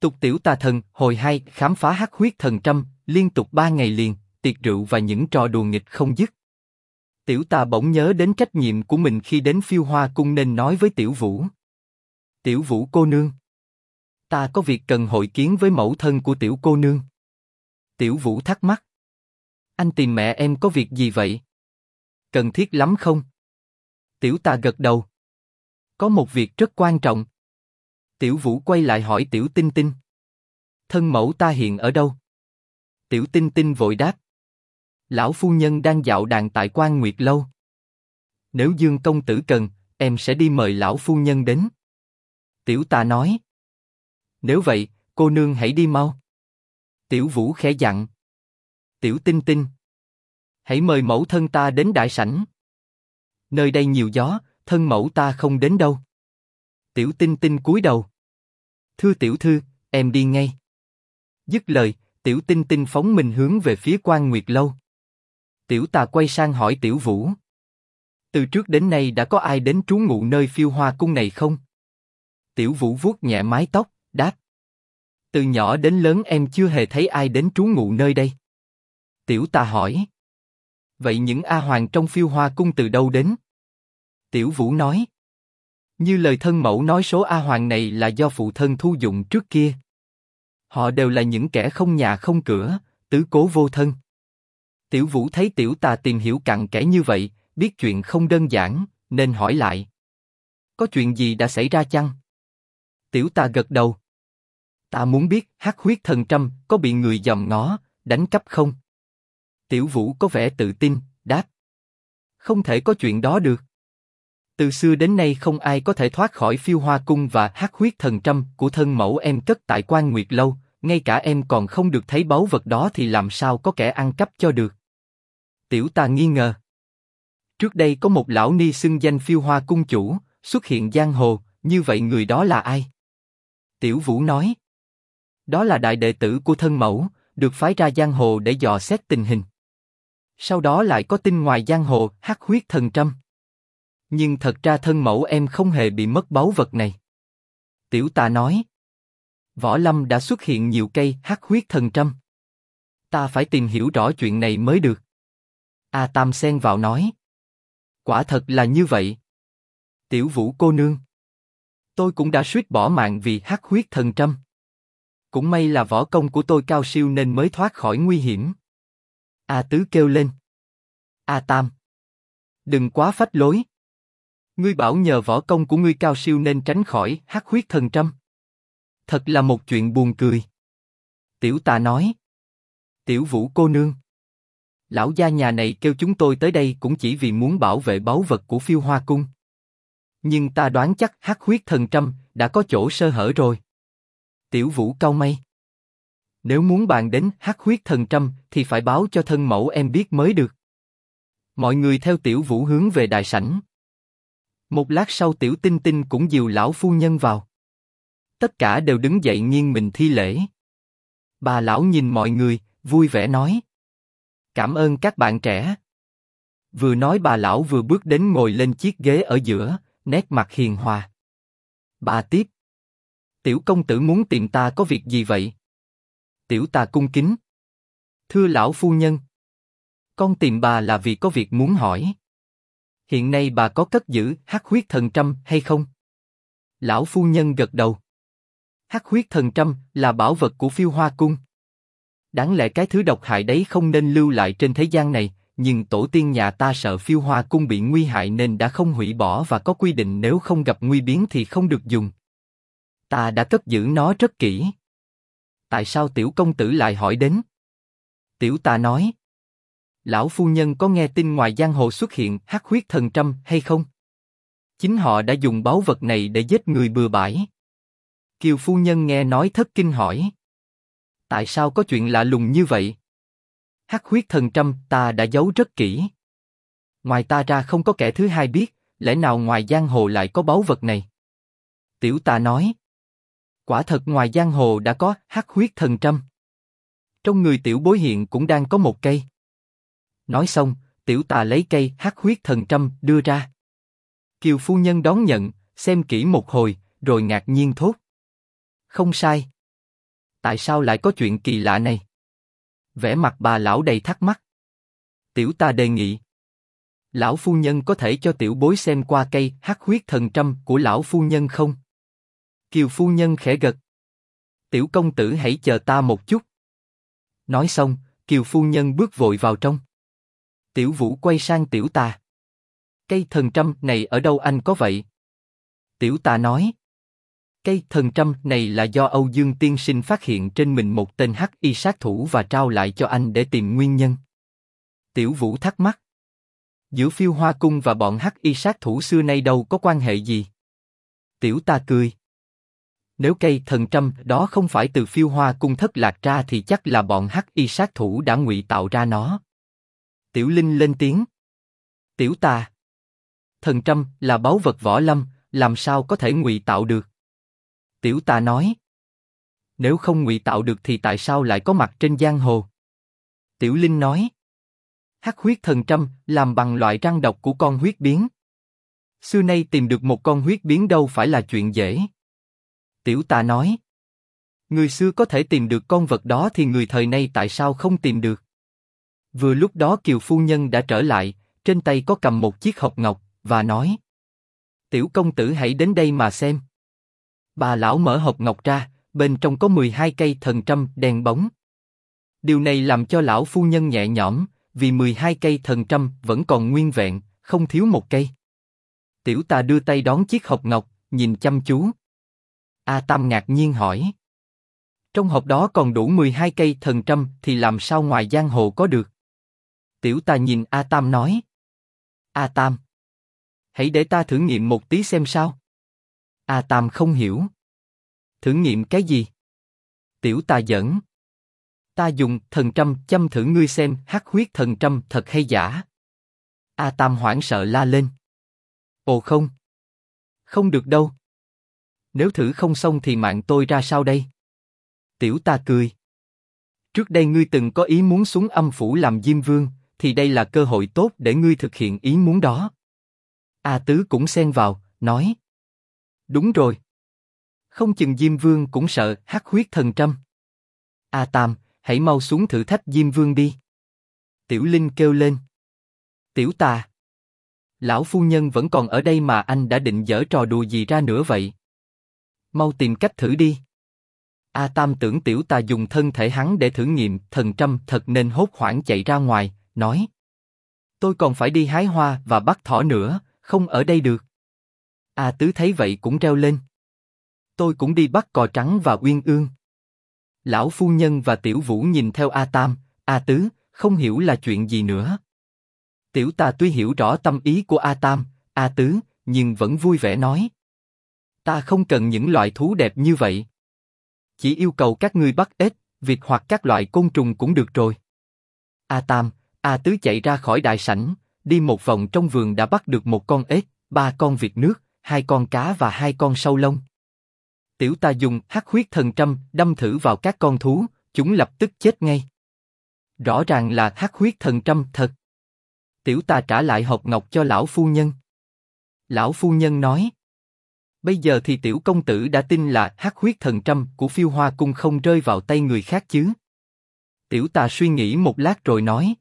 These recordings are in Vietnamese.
Tục tiểu tà thần, hồi 2, khám phá hắc huyết thần trăm, liên tục 3 ngày liền, tiệc rượu và những trò đùa nghịch không dứt. Tiểu tà bỗng nhớ đến trách nhiệm của mình khi đến Phiêu Hoa cung nên nói với Tiểu Vũ. Tiểu Vũ cô nương, ta có việc cần hội kiến với mẫu thân của Tiểu cô nương. Tiểu Vũ thắc mắc. Anh tìm mẹ em có việc gì vậy? Cần thiết lắm không? Tiểu tà gật đầu. Có một việc rất quan trọng. Tiểu Vũ quay lại hỏi Tiểu Tinh Tinh. Thân mẫu ta hiện ở đâu? Tiểu Tinh Tinh vội đáp. Lão phu nhân đang dạo đàn tại Quan Nguyệt lâu. Nếu Dương công tử cần, em sẽ đi mời lão phu nhân đến. Tiểu tà nói. Nếu vậy, cô nương hãy đi mau. Tiểu Vũ khẽ dặn. Tiểu Tinh Tinh, hãy mời mẫu thân ta đến đại sảnh. Nơi đây nhiều gió, thân mẫu ta không đến đâu. Tiểu Tinh Tinh cúi đầu. Thưa tiểu thư, em đi ngay. Dứt lời, Tiểu Tinh Tinh phóng mình hướng về phía Quan Nguyệt lâu. Tiểu tà quay sang hỏi Tiểu Vũ. Từ trước đến nay đã có ai đến trú ngụ nơi Phiêu Hoa cung này không? Tiểu Vũ vuốt nhẹ mái tóc, đáp. Từ nhỏ đến lớn em chưa hề thấy ai đến trú ngụ nơi đây. Tiểu tà hỏi. Vậy những A Hoàng trong Phiêu Hoa cung từ đâu đến? Tiểu Vũ nói. Như lời thân mẫu nói, số A Hoàng này là do phụ thân thu dụng trước kia. Họ đều là những kẻ không nhà không cửa, tứ cố vô thân. Tiểu Vũ thấy Tiểu tà tìm hiểu cặn kẽ như vậy, biết chuyện không đơn giản, nên hỏi lại. Có chuyện gì đã xảy ra chăng? Tiểu tà gật đầu. Ta muốn biết hắc huyết thần trăm có bị người dòm ngó, đánh cắp không? Tiểu Vũ có vẻ tự tin, đáp. Không thể có chuyện đó được. Từ xưa đến nay không ai có thể thoát khỏi Phiêu Hoa cung và hắc huyết thần trăm của thân mẫu em cất tại Quan Nguyệt lâu, ngay cả em còn không được thấy báu vật đó thì làm sao có kẻ ăn cắp cho được? Tiểu tà nghi ngờ. Trước đây có một lão ni xưng danh Phiêu Hoa cung chủ, xuất hiện giang hồ, như vậy người đó là ai? Tiểu Vũ nói. Đó là đại đệ tử của thân mẫu, được phái ra giang hồ để dò xét tình hình. Sau đó lại có tin ngoài giang hồ hắc huyết thần trăm. Nhưng thật ra thân mẫu em không hề bị mất báu vật này. Tiểu tà nói. Võ lâm đã xuất hiện nhiều cây hắc huyết thần trăm. Ta phải tìm hiểu rõ chuyện này mới được. A Tam xen vào nói. Quả thật là như vậy. Tiểu Vũ cô nương, tôi cũng đã suýt bỏ mạng vì hắc huyết thần trăm. Cũng may là võ công của tôi cao siêu nên mới thoát khỏi nguy hiểm. A Tứ kêu lên. A Tam, đừng quá phách lối. Ngươi bảo nhờ võ công của ngươi cao siêu nên tránh khỏi hắc huyết thần trăm. Thật là một chuyện buồn cười. Tiểu tà nói. Tiểu Vũ cô nương, lão gia nhà này kêu chúng tôi tới đây cũng chỉ vì muốn bảo vệ báu vật của Phiêu Hoa cung. Nhưng ta đoán chắc hắc huyết thần trăm đã có chỗ sơ hở rồi. Tiểu Vũ cau mày. Nếu muốn bàn đến hắc huyết thần trăm thì phải báo cho thân mẫu em biết mới được. Mọi người theo Tiểu Vũ hướng về đại sảnh. Một lát sau Tiểu Tinh Tinh cũng dìu lão phu nhân vào. Tất cả đều đứng dậy nghiêng mình thi lễ. Bà lão nhìn mọi người, vui vẻ nói. Cảm ơn các bạn trẻ. Vừa nói bà lão vừa bước đến ngồi lên chiếc ghế ở giữa, nét mặt hiền hòa. Bà tiếp. Tiểu công tử muốn tìm ta có việc gì vậy? Tiểu tà cung kính. Thưa lão phu nhân, con tìm bà là vì có việc muốn hỏi. Hiện nay bà có cất giữ hắc huyết thần trăm hay không? Lão phu nhân gật đầu. Hắc huyết thần trăm là bảo vật của Phiêu Hoa cung. Đáng lẽ cái thứ độc hại đấy không nên lưu lại trên thế gian này, nhưng tổ tiên nhà ta sợ Phiêu Hoa cung bị nguy hại nên đã không hủy bỏ và có quy định nếu không gặp nguy biến thì không được dùng. Ta đã cất giữ nó rất kỹ. Tại sao tiểu công tử lại hỏi đến? Tiểu tà nói. Lão phu nhân có nghe tin ngoài giang hồ xuất hiện hắc huyết thần trăm hay không? Chính họ đã dùng báu vật này để giết người bừa bãi. Kiều phu nhân nghe nói thất kinh hỏi. Tại sao có chuyện lạ lùng như vậy? Hắc huyết thần trăm ta đã giấu rất kỹ. Ngoài ta ra không có kẻ thứ hai biết, lẽ nào ngoài giang hồ lại có báu vật này? Tiểu tà nói. Quả thật ngoài giang hồ đã có hắc huyết thần trăm. Trong người tiểu bối hiện cũng đang có một cây. Nói xong, tiểu tà lấy cây hắc huyết thần trăm đưa ra. Kiều phu nhân đón nhận, xem kỹ một hồi, rồi ngạc nhiên thốt. Không sai. Tại sao lại có chuyện kỳ lạ này? Vẻ mặt bà lão đầy thắc mắc. Tiểu ta đề nghị. Lão phu nhân có thể cho tiểu bối xem qua cây hắc huyết thần trăm của lão phu nhân không? Kiều phu nhân khẽ gật. Tiểu công tử hãy chờ ta một chút. Nói xong, Kiều phu nhân bước vội vào trong. Tiểu Vũ quay sang Tiểu Tà. Cây thần trăm này ở đâu anh có vậy? Tiểu Tà nói. Cây thần trăm này là do Âu Dương tiên sinh phát hiện trên mình một tên hắc y sát thủ và trao lại cho anh để tìm nguyên nhân. Tiểu Vũ thắc mắc. Giữa Phiêu Hoa Cung và bọn hắc y sát thủ xưa nay đâu có quan hệ gì? Tiểu Tà cười. Nếu cây thần trăm đó không phải từ Phiêu Hoa Cung thất lạc ra thì chắc là bọn hắc y sát thủ đã ngụy tạo ra nó. Tiểu Linh lên tiếng. Tiểu Tà. Thần trăm là báu vật võ lâm, làm sao có thể ngụy tạo được? Tiểu Tà nói. Nếu không ngụy tạo được thì tại sao lại có mặt trên giang hồ? Tiểu Linh nói. Hắc huyết thần trăm làm bằng loại răng độc của con huyết biến. Xưa nay tìm được một con huyết biến đâu phải là chuyện dễ. Tiểu Tà nói. Người xưa có thể tìm được con vật đó thì người thời nay tại sao không tìm được? Vừa lúc đó Kiều phu nhân đã trở lại, trên tay có cầm một chiếc hộp ngọc, và nói. Tiểu công tử hãy đến đây mà xem. Bà lão mở hộp ngọc ra, bên trong có 12 cây thần trăm đèn bóng. Điều này làm cho lão phu nhân nhẹ nhõm, vì 12 cây thần trăm vẫn còn nguyên vẹn, không thiếu một cây. Tiểu Tà đưa tay đón chiếc hộp ngọc, nhìn chăm chú. A Tam ngạc nhiên hỏi. Trong hộp đó còn đủ 12 cây thần trăm thì làm sao ngoài giang hồ có được? Tiểu Tà nhìn A Tam nói. A Tam, hãy để ta thử nghiệm một tí xem sao. A Tam không hiểu. Thử nghiệm cái gì? Tiểu Tà giỡn. Ta dùng thần trăm châm thử ngươi xem hắc huyết thần trăm thật hay giả. A Tam hoảng sợ la lên. Ồ không. Không được đâu. Nếu thử không xong thì mạng tôi ra sao đây? Tiểu Tà cười. Trước đây ngươi từng có ý muốn xuống âm phủ làm Diêm Vương, thì đây là cơ hội tốt để ngươi thực hiện ý muốn đó. A Tứ cũng xen vào, nói. Đúng rồi. Không chừng Diêm Vương cũng sợ hắc huyết thần trăm. A Tam, hãy mau xuống thử thách Diêm Vương đi. Tiểu Linh kêu lên. Tiểu Tà. Lão phu nhân vẫn còn ở đây mà anh đã định giở trò đùa gì ra nữa vậy? Mau tìm cách thử đi. A Tam tưởng Tiểu Tà dùng thân thể hắn để thử nghiệm thần trăm thật nên hốt hoảng chạy ra ngoài, nói. Tôi còn phải đi hái hoa và bắt thỏ nữa, không ở đây được. A Tứ thấy vậy cũng reo lên. Tôi cũng đi bắt cò trắng và uyên ương. Lão phu nhân và Tiểu Vũ nhìn theo A Tam, A Tứ, không hiểu là chuyện gì nữa. Tiểu Tà tuy hiểu rõ tâm ý của A Tam, A Tứ, nhưng vẫn vui vẻ nói. Ta không cần những loại thú đẹp như vậy. Chỉ yêu cầu các ngươi bắt ếch, vịt hoặc các loại côn trùng cũng được rồi. A Tam, A Tứ chạy ra khỏi đại sảnh, đi một vòng trong vườn đã bắt được một con ếch, 3 con vịt nước, 2 con cá và 2 con sâu lông. Tiểu Tà dùng hắc huyết thần trăm đâm thử vào các con thú, chúng lập tức chết ngay. Rõ ràng là hắc huyết thần trăm thật. Tiểu Tà trả lại hộp ngọc cho lão phu nhân. Lão phu nhân nói. Bây giờ thì tiểu công tử đã tin là hắc huyết thần trăm của Phiêu Hoa Cung không rơi vào tay người khác chứ? Tiểu Tà suy nghĩ một lát rồi nói.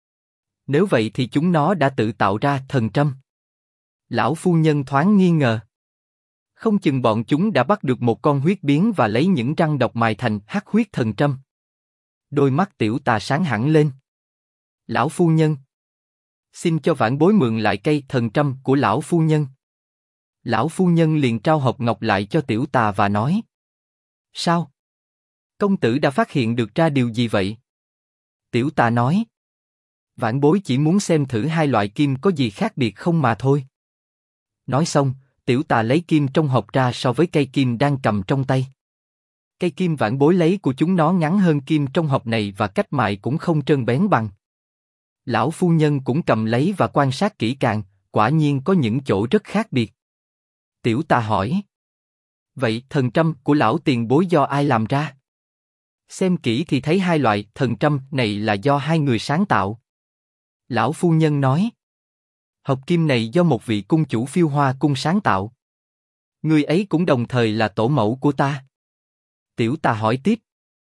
Nếu vậy thì chúng nó đã tự tạo ra thần trăm. Lão phu nhân thoáng nghi ngờ. Không chừng bọn chúng đã bắt được một con huyết biến và lấy những răng độc mài thành hắc huyết thần trăm. Đôi mắt Tiểu Tà sáng hẳn lên. Lão phu nhân, xin cho vãn bối mượn lại cây thần trăm của lão phu nhân. Lão phu nhân liền trao hộp ngọc lại cho Tiểu Tà và nói. Sao? Công tử đã phát hiện được ra điều gì vậy? Tiểu Tà nói. Vãn bối chỉ muốn xem thử hai loại kim có gì khác biệt không mà thôi. Nói xong, Tiểu Tà lấy kim trong hộp ra so với cây kim đang cầm trong tay. Cây kim vãn bối lấy của chúng nó ngắn hơn kim trong hộp này và cách mài cũng không trơn bén bằng. Lão phu nhân cũng cầm lấy và quan sát kỹ càng, quả nhiên có những chỗ rất khác biệt. Tiểu Tà hỏi. Vậy thần trăm của lão tiền bối do ai làm ra? Xem kỹ thì thấy hai loại thần trăm này là do hai người sáng tạo. Lão phu nhân nói. Hộp kim này do một vị cung chủ Phiêu Hoa Cung sáng tạo. Người ấy cũng đồng thời là tổ mẫu của ta. Tiểu Tà hỏi tiếp.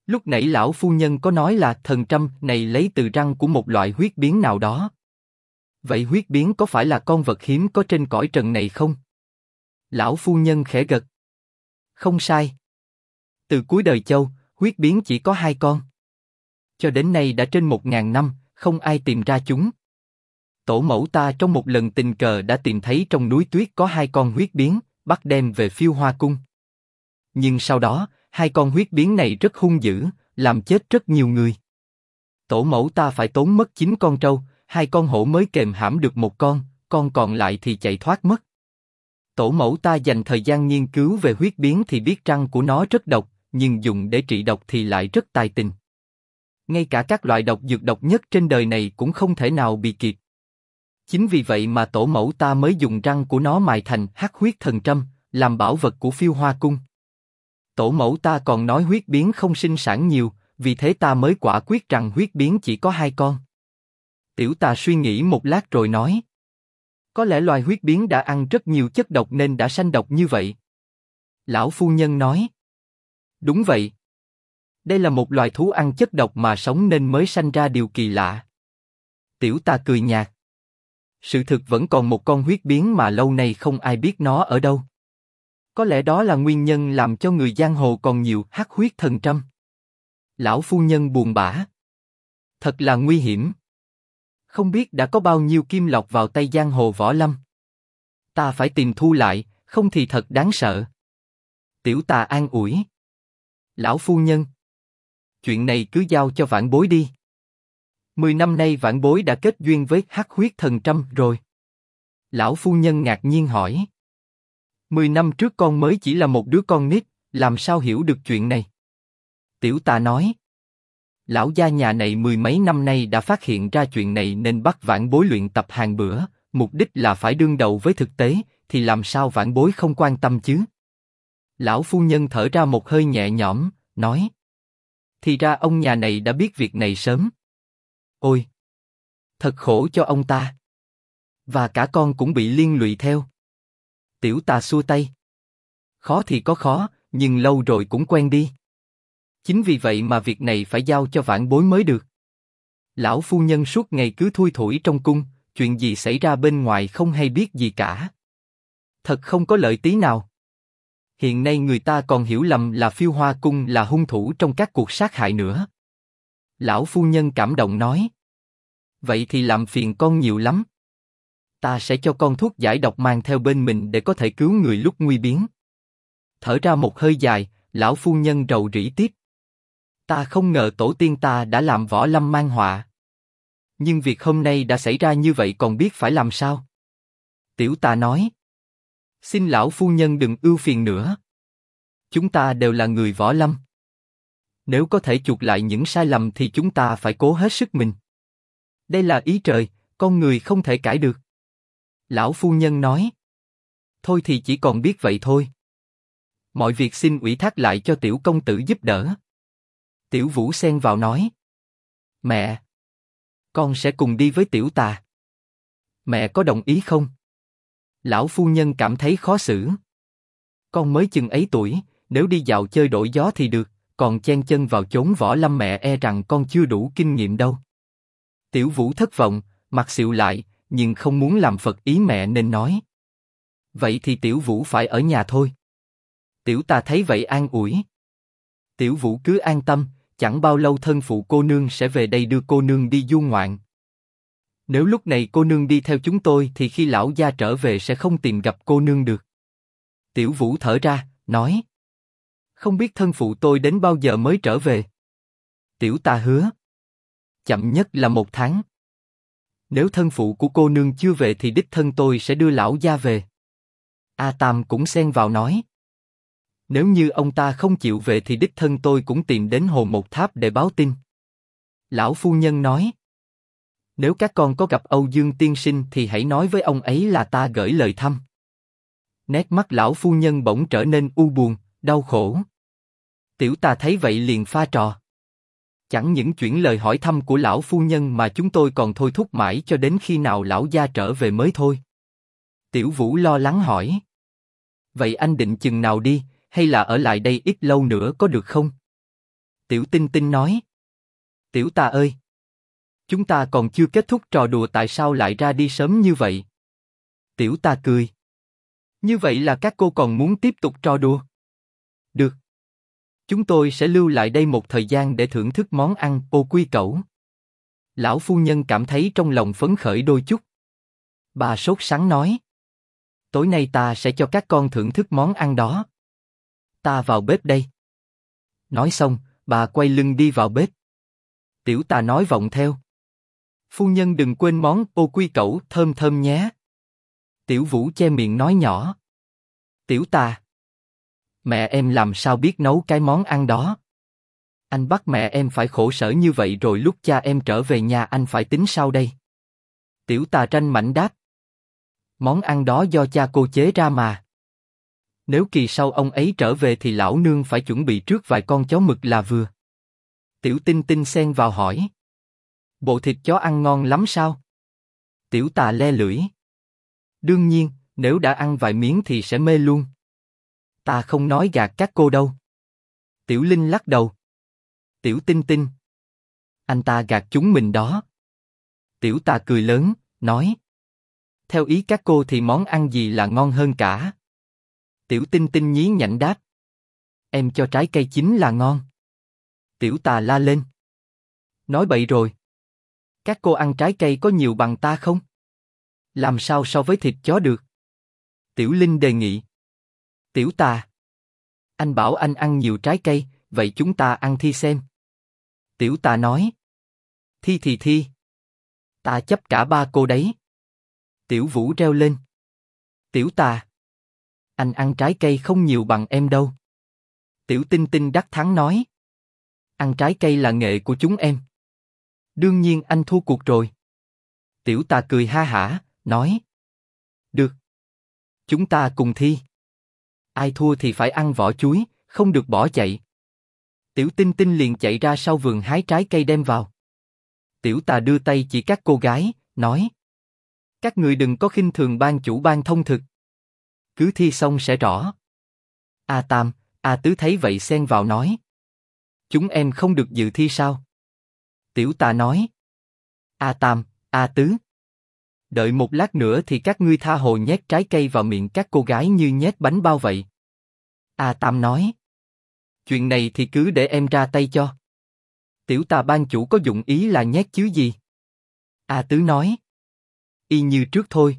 Lúc nãy lão phu nhân có nói là thần trâm này lấy từ răng của một loại huyết biến nào đó. Vậy huyết biến có phải là con vật hiếm có trên cõi trần này không? Lão phu nhân khẽ gật. Không sai. Từ cuối đời Châu, huyết biến chỉ có 2 con. Cho đến nay đã trên 1000 năm, không ai tìm ra chúng. Tổ mẫu ta trong một lần tình cờ đã tìm thấy trong núi tuyết có 2 con huyết biến, bắt đem về Phiêu Hoa Cung. Nhưng sau đó, 2 con huyết biến này rất hung dữ, làm chết rất nhiều người. Tổ mẫu ta phải tốn mất 9 con trâu, 2 con hổ mới kềm hãm được 1 con còn lại thì chạy thoát mất. Tổ mẫu ta dành thời gian nghiên cứu về huyết biến thì biết răng của nó rất độc, nhưng dùng để trị độc thì lại rất tài tình. Ngay cả các loại độc dược độc nhất trên đời này cũng không thể nào bị kịp. Chính vì vậy mà tổ mẫu ta mới dùng răng của nó mài thành hắc huyết thần trâm, làm bảo vật của Phiêu Hoa Cung. Tổ mẫu ta còn nói huyết biến không sinh sản nhiều, vì thế ta mới quả quyết rằng huyết biến chỉ có 2 con. Tiểu Tà suy nghĩ một lát rồi nói. Có lẽ loài huyết biến đã ăn rất nhiều chất độc nên đã sanh độc như vậy. Lão phu nhân nói. Đúng vậy. Đây là một loài thú ăn chất độc mà sống nên mới sanh ra điều kỳ lạ. Tiểu Tà cười nhạt. Sự thực vẫn còn một con huyết biến mà lâu nay không ai biết nó ở đâu. Có lẽ đó là nguyên nhân làm cho người giang hồ còn nhiều hắc huyết thần trâm. Lão phu nhân buồn bã. Thật là nguy hiểm. Không biết đã có bao nhiêu kim lọc vào tay giang hồ võ lâm. Ta phải tìm thu lại, không thì thật đáng sợ. Tiểu Tà an ủi. Lão phu nhân. Chuyện này cứ giao cho vãn bối đi. 10 năm nay vãn bối đã kết duyên với hắc huyết thần trâm rồi. Lão phu nhân ngạc nhiên hỏi. 10 năm trước con mới chỉ là một đứa con nít, làm sao hiểu được chuyện này? Tiểu Tà nói. Lão gia nhà này 10 mấy năm nay đã phát hiện ra chuyện này nên bắt vãn bối luyện tập hàng bữa, mục đích là phải đương đầu với thực tế, thì làm sao vãn bối không quan tâm chứ? Lão phu nhân thở ra một hơi nhẹ nhõm, nói. Thì ra ông nhà này đã biết việc này sớm. Ôi! Thật khổ cho ông ta. Và cả con cũng bị liên lụy theo. Tiểu Tà xua tay. Khó thì có khó, nhưng lâu rồi cũng quen đi. Chính vì vậy mà việc này phải giao cho vãn bối mới được. Lão phu nhân suốt ngày cứ thui thủi trong cung, chuyện gì xảy ra bên ngoài không hay biết gì cả. Thật không có lợi tí nào. Hiện nay người ta còn hiểu lầm là Phiêu Hoa Cung là hung thủ trong các cuộc sát hại nữa. Lão phu nhân cảm động nói. Vậy thì làm phiền con nhiều lắm. Ta sẽ cho con thuốc giải độc mang theo bên mình để có thể cứu người lúc nguy biến. Thở ra một hơi dài, lão phu nhân rầu rĩ tiếp. Ta không ngờ tổ tiên ta đã làm võ lâm mang họa. Nhưng việc hôm nay đã xảy ra như vậy còn biết phải làm sao? Tiểu Tà nói. Xin lão phu nhân đừng ưu phiền nữa. Chúng ta đều là người võ lâm. Nếu có thể chuộc lại những sai lầm thì chúng ta phải cố hết sức mình. Đây là ý trời, con người không thể cãi được. Lão phu nhân nói. Thôi thì chỉ còn biết vậy thôi. Mọi việc xin ủy thác lại cho tiểu công tử giúp đỡ. Tiểu Vũ xen vào nói. Mẹ! Con sẽ cùng đi với Tiểu Tà. Mẹ có đồng ý không? Lão phu nhân cảm thấy khó xử. Con mới chừng ấy tuổi, nếu đi dạo chơi đổi gió thì được, còn chen chân vào chốn võ lâm mẹ e rằng con chưa đủ kinh nghiệm đâu. Tiểu Vũ thất vọng, mặt xịu lại, nhưng không muốn làm phật ý mẹ nên nói. Vậy thì Tiểu Vũ phải ở nhà thôi. Tiểu Tà thấy vậy an ủi. Tiểu Vũ cứ an tâm, chẳng bao lâu thân phụ cô nương sẽ về đây đưa cô nương đi du ngoạn. Nếu lúc này cô nương đi theo chúng tôi thì khi lão gia trở về sẽ không tìm gặp cô nương được. Tiểu Vũ thở ra, nói. Không biết thân phụ tôi đến bao giờ mới trở về. Tiểu Tà hứa. Chậm nhất là 1 tháng. Nếu thân phụ của cô nương chưa về thì đích thân tôi sẽ đưa lão gia về. A Tam cũng xen vào nói. Nếu như ông ta không chịu về thì đích thân tôi cũng tìm đến Hồ Một Tháp để báo tin. Lão phu nhân nói. Nếu các con có gặp Âu Dương tiên sinh thì hãy nói với ông ấy là ta gửi lời thăm. Nét mắt lão phu nhân bỗng trở nên u buồn, đau khổ. Tiểu Tà thấy vậy liền pha trò. Chẳng những chuyển lời hỏi thăm của lão phu nhân mà chúng tôi còn thôi thúc mãi cho đến khi nào lão gia trở về mới thôi. Tiểu Vũ lo lắng hỏi. Vậy anh định chừng nào đi, hay là ở lại đây ít lâu nữa có được không? Tiểu Tinh Tinh nói. Tiểu Tà ơi! Chúng ta còn chưa kết thúc trò đùa tại sao lại ra đi sớm như vậy? Tiểu Tà cười. Như vậy là các cô còn muốn tiếp tục trò đùa? Được. Chúng tôi sẽ lưu lại đây một thời gian để thưởng thức món ăn ô quy cẩu. Lão phu nhân cảm thấy trong lòng phấn khởi đôi chút. Bà sốt sắng nói. Tối nay ta sẽ cho các con thưởng thức món ăn đó. Ta vào bếp đây. Nói xong, bà quay lưng đi vào bếp. Tiểu Tà nói vọng theo. Phu nhân đừng quên món ô quy cẩu thơm thơm nhé. Tiểu Vũ che miệng nói nhỏ. Tiểu Tà. Mẹ em làm sao biết nấu cái món ăn đó? Anh bắt mẹ em phải khổ sở như vậy rồi lúc cha em trở về nhà anh phải tính sao đây? Tiểu Tà tranh mảnh đáp. Món ăn đó do cha cô chế ra mà. Nếu kỳ sau ông ấy trở về thì lão nương phải chuẩn bị trước vài con chó mực là vừa. Tiểu Tinh Tinh xen vào hỏi. Bộ thịt chó ăn ngon lắm sao? Tiểu Tà le lưỡi. Đương nhiên, nếu đã ăn vài miếng thì sẽ mê luôn. Ta không nói gạt các cô đâu. Tiểu Linh lắc đầu. Tiểu Tinh Tinh. Anh ta gạt chúng mình đó. Tiểu Tà cười lớn, nói. Theo ý các cô thì món ăn gì là ngon hơn cả? Tiểu Tinh Tinh nhí nhảnh đáp. Em cho trái cây chín là ngon. Tiểu Tà la lên. Nói bậy rồi. Các cô ăn trái cây có nhiều bằng ta không? Làm sao so với thịt chó được? Tiểu Linh đề nghị. Tiểu Tà. Anh bảo anh ăn nhiều trái cây, vậy chúng ta ăn thi xem. Tiểu Tà nói. Thi thì thi. Ta chấp cả ba cô đấy. Tiểu Vũ reo lên. Tiểu Tà. Anh ăn trái cây không nhiều bằng em đâu. Tiểu Tinh Tinh đắc thắng nói. Ăn trái cây là nghệ của chúng em. Đương nhiên anh thua cuộc rồi. Tiểu Tà cười ha hả, nói. Được. Chúng ta cùng thi. Ai thua thì phải ăn vỏ chuối, không được bỏ chạy. Tiểu Tinh Tinh liền chạy ra sau vườn hái trái cây đem vào. Tiểu Tà đưa tay chỉ các cô gái, nói. Các người đừng có khinh thường ban chủ ban thông thực. Cứ thi xong sẽ rõ. A Tam, A Tứ thấy vậy xen vào nói. Chúng em không được dự thi sao? Tiểu Tà nói. A Tam, A Tứ. Đợi một lát nữa thì các ngươi tha hồ nhét trái cây vào miệng các cô gái như nhét bánh bao vậy. A Tam nói. Chuyện này thì cứ để em ra tay cho. Tiểu Tà ban chủ có dụng ý là nhét chứ gì? A Tứ nói. Y như trước thôi.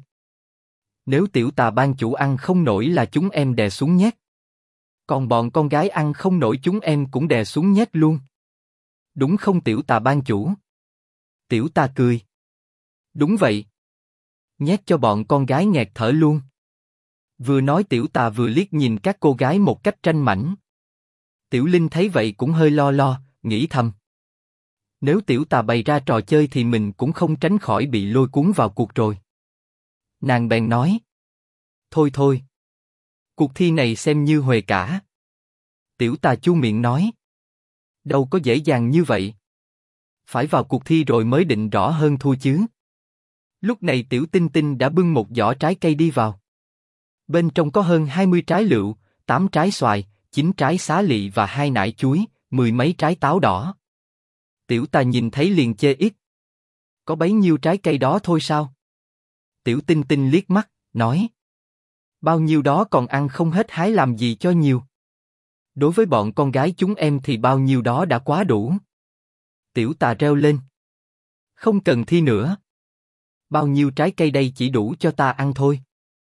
Nếu Tiểu Tà ban chủ ăn không nổi là chúng em đè xuống nhét. Còn bọn con gái ăn không nổi chúng em cũng đè xuống nhét luôn. Đúng không Tiểu Tà ban chủ? Tiểu Tà cười. Đúng vậy. Nhét cho bọn con gái nghẹt thở luôn. Vừa nói Tiểu Tà vừa liếc nhìn các cô gái một cách tranh mảnh. Tiểu Linh thấy vậy cũng hơi lo lo, nghĩ thầm. Nếu Tiểu Tà bày ra trò chơi thì mình cũng không tránh khỏi bị lôi cuốn vào cuộc rồi. Nàng bèn nói. Thôi thôi. Cuộc thi này xem như huề cả. Tiểu Tà chu miệng nói. Đâu có dễ dàng như vậy. Phải vào cuộc thi rồi mới định rõ hơn thua chứ. Lúc này Tiểu Tinh Tinh đã bưng một giỏ trái cây đi vào. Bên trong có hơn 20 trái lựu, 8 trái xoài, 9 trái xá lị và 2 nải chuối, 10 mấy trái táo đỏ. Tiểu Tà nhìn thấy liền chê ít. Có bấy nhiêu trái cây đó thôi sao? Tiểu Tinh Tinh liếc mắt, nói. Bao nhiêu đó còn ăn không hết hái làm gì cho nhiều. Đối với bọn con gái chúng em thì bao nhiêu đó đã quá đủ. Tiểu Tà reo lên. Không cần thi nữa. Bao nhiêu trái cây đây chỉ đủ cho ta ăn thôi.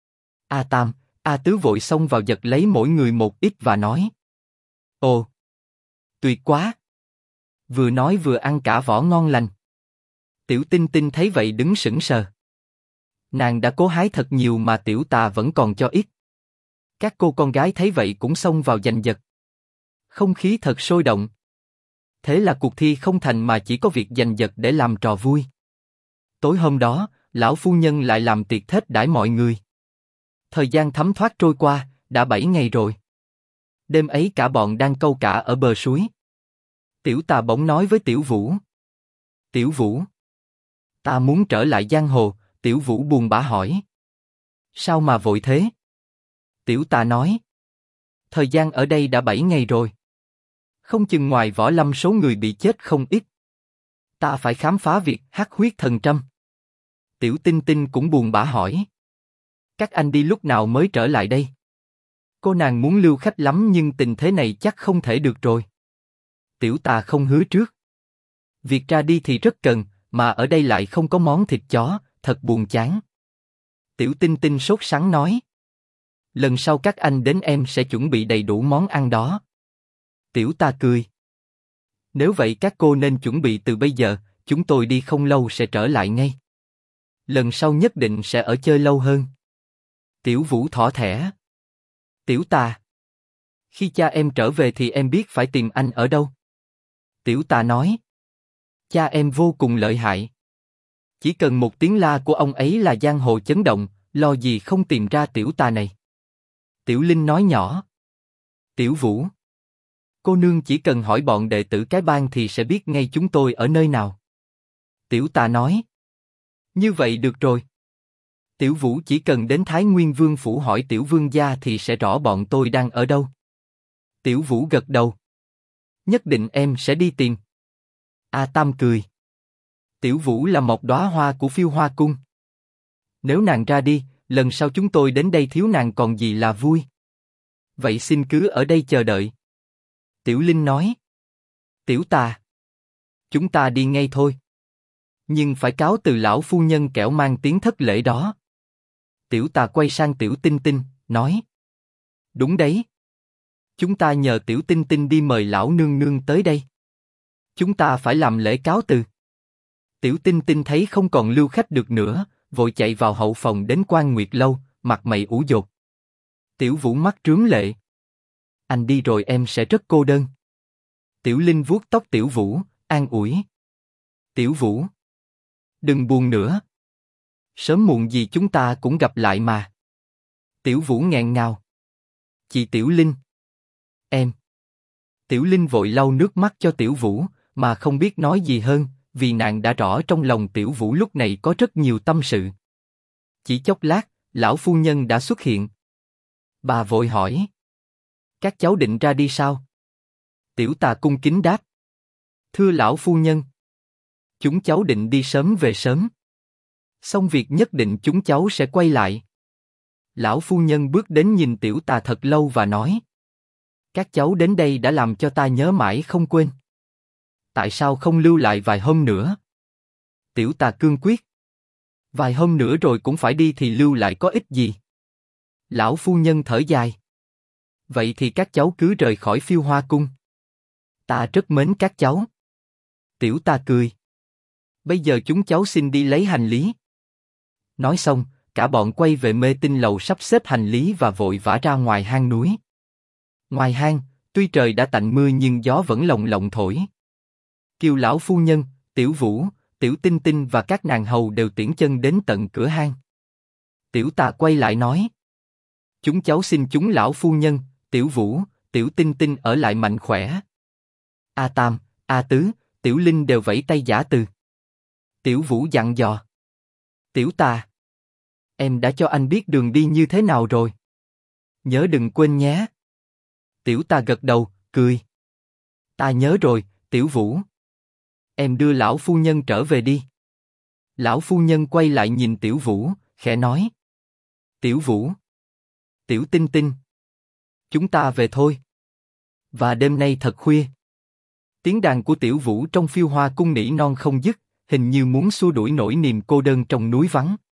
A Tam, A Tứ vội xông vào giật lấy mỗi người một ít và nói. Ồ! Tuyệt quá! Vừa nói vừa ăn cả vỏ ngon lành. Tiểu Tinh Tinh thấy vậy đứng sững sờ. Nàng đã cố hái thật nhiều mà Tiểu Tà vẫn còn cho ít. Các cô con gái thấy vậy cũng xông vào giành giật. Không khí thật sôi động. Thế là cuộc thi không thành mà chỉ có việc giành giật để làm trò vui. Tối hôm đó, lão phu nhân lại làm tiệc thết đãi mọi người. Thời gian thấm thoát trôi qua, đã 7 ngày rồi. Đêm ấy cả bọn đang câu cả ở bờ suối. Tiểu Tà bỗng nói với Tiểu Vũ. Tiểu Vũ. Ta muốn trở lại giang hồ, Tiểu Vũ buồn bã hỏi. Sao mà vội thế? Tiểu Tà nói. Thời gian ở đây đã 7 ngày rồi. Không chừng ngoài võ lâm số người bị chết không ít. Ta phải khám phá việc hắc huyết thần trăm. Tiểu Tinh Tinh cũng buồn bã hỏi. Các anh đi lúc nào mới trở lại đây? Cô nàng muốn lưu khách lắm nhưng tình thế này chắc không thể được rồi. Tiểu Tà không hứa trước. Việc ra đi thì rất cần, mà ở đây lại không có món thịt chó, thật buồn chán. Tiểu Tinh Tinh sốt sắng nói. Lần sau các anh đến em sẽ chuẩn bị đầy đủ món ăn đó. Tiểu Tà cười. Nếu vậy các cô nên chuẩn bị từ bây giờ, chúng tôi đi không lâu sẽ trở lại ngay. Lần sau nhất định sẽ ở chơi lâu hơn. Tiểu Vũ thỏ thẻ. Tiểu Tà. Khi cha em trở về thì em biết phải tìm anh ở đâu. Tiểu Tà nói. Cha em vô cùng lợi hại. Chỉ cần một tiếng la của ông ấy là giang hồ chấn động, lo gì không tìm ra Tiểu Tà này. Tiểu Linh nói nhỏ. Tiểu Vũ. Cô nương chỉ cần hỏi bọn đệ tử cái bang thì sẽ biết ngay chúng tôi ở nơi nào. Tiểu Tà nói. Như vậy được rồi. Tiểu Vũ chỉ cần đến Thái Nguyên Vương phủ hỏi Tiểu Vương gia thì sẽ rõ bọn tôi đang ở đâu. Tiểu Vũ gật đầu. Nhất định em sẽ đi tìm. A Tam cười. Tiểu Vũ là một đóa hoa của Phiêu Hoa Cung. Nếu nàng ra đi, lần sau chúng tôi đến đây thiếu nàng còn gì là vui. Vậy xin cứ ở đây chờ đợi. Tiểu Linh nói. Tiểu Tà. Chúng ta đi ngay thôi. Nhưng phải cáo từ lão phu nhân kẻo mang tiếng thất lễ đó. Tiểu Tà quay sang Tiểu Tinh Tinh, nói. Đúng đấy. Chúng ta nhờ Tiểu Tinh Tinh đi mời lão nương nương tới đây. Chúng ta phải làm lễ cáo từ. Tiểu Tinh Tinh thấy không còn lưu khách được nữa, vội chạy vào hậu phòng đến Quan Nguyệt lâu, mặt mày ủ dột. Tiểu Vũ mắt trướng lệ. Anh đi rồi em sẽ rất cô đơn. Tiểu Linh vuốt tóc Tiểu Vũ, an ủi. Tiểu Vũ. Đừng buồn nữa. Sớm muộn gì chúng ta cũng gặp lại mà. Tiểu Vũ nghẹn ngào. Chị Tiểu Linh. Em. Tiểu Linh vội lau nước mắt cho Tiểu Vũ, mà không biết nói gì hơn, vì nàng đã rõ trong lòng Tiểu Vũ lúc này có rất nhiều tâm sự. Chỉ chốc lát, lão phu nhân đã xuất hiện. Bà vội hỏi. Các cháu định ra đi sao? Tiểu Tà cung kính đáp. Thưa lão phu nhân. Chúng cháu định đi sớm về sớm. Xong việc nhất định chúng cháu sẽ quay lại. Lão phu nhân bước đến nhìn Tiểu Tà thật lâu và nói. Các cháu đến đây đã làm cho ta nhớ mãi không quên. Tại sao không lưu lại vài hôm nữa? Tiểu Tà cương quyết. Vài hôm nữa rồi cũng phải đi thì lưu lại có ích gì? Lão phu nhân thở dài. Vậy thì các cháu cứ rời khỏi Phiêu Hoa Cung. Ta rất mến các cháu. Tiểu Tà cười. Bây giờ chúng cháu xin đi lấy hành lý. Nói xong, cả bọn quay về Mê Tinh lầu sắp xếp hành lý và vội vã ra ngoài hang núi. Ngoài hang, tuy trời đã tạnh mưa nhưng gió vẫn lồng lộng thổi. Kiều lão phu nhân, Tiểu Vũ, Tiểu Tinh Tinh và các nàng hầu đều tiễn chân đến tận cửa hang. Tiểu Tà quay lại nói. Chúng cháu xin chúng lão phu nhân, Tiểu Vũ, Tiểu Tinh Tinh ở lại mạnh khỏe. A Tam, A Tứ, Tiểu Linh đều vẫy tay giã từ. Tiểu Vũ dặn dò. Tiểu Tà. Em đã cho anh biết đường đi như thế nào rồi. Nhớ đừng quên nhé. Tiểu Tà gật đầu, cười. Ta nhớ rồi, Tiểu Vũ. Em đưa lão phu nhân trở về đi. Lão phu nhân quay lại nhìn Tiểu Vũ, khẽ nói. Tiểu Vũ. Tiểu Tinh Tinh. Chúng ta về thôi. Và đêm nay thật khuya. Tiếng đàn của Tiểu Vũ trong Phiêu Hoa Cung nỉ non không dứt, hình như muốn xua đuổi nỗi niềm cô đơn trong núi vắng.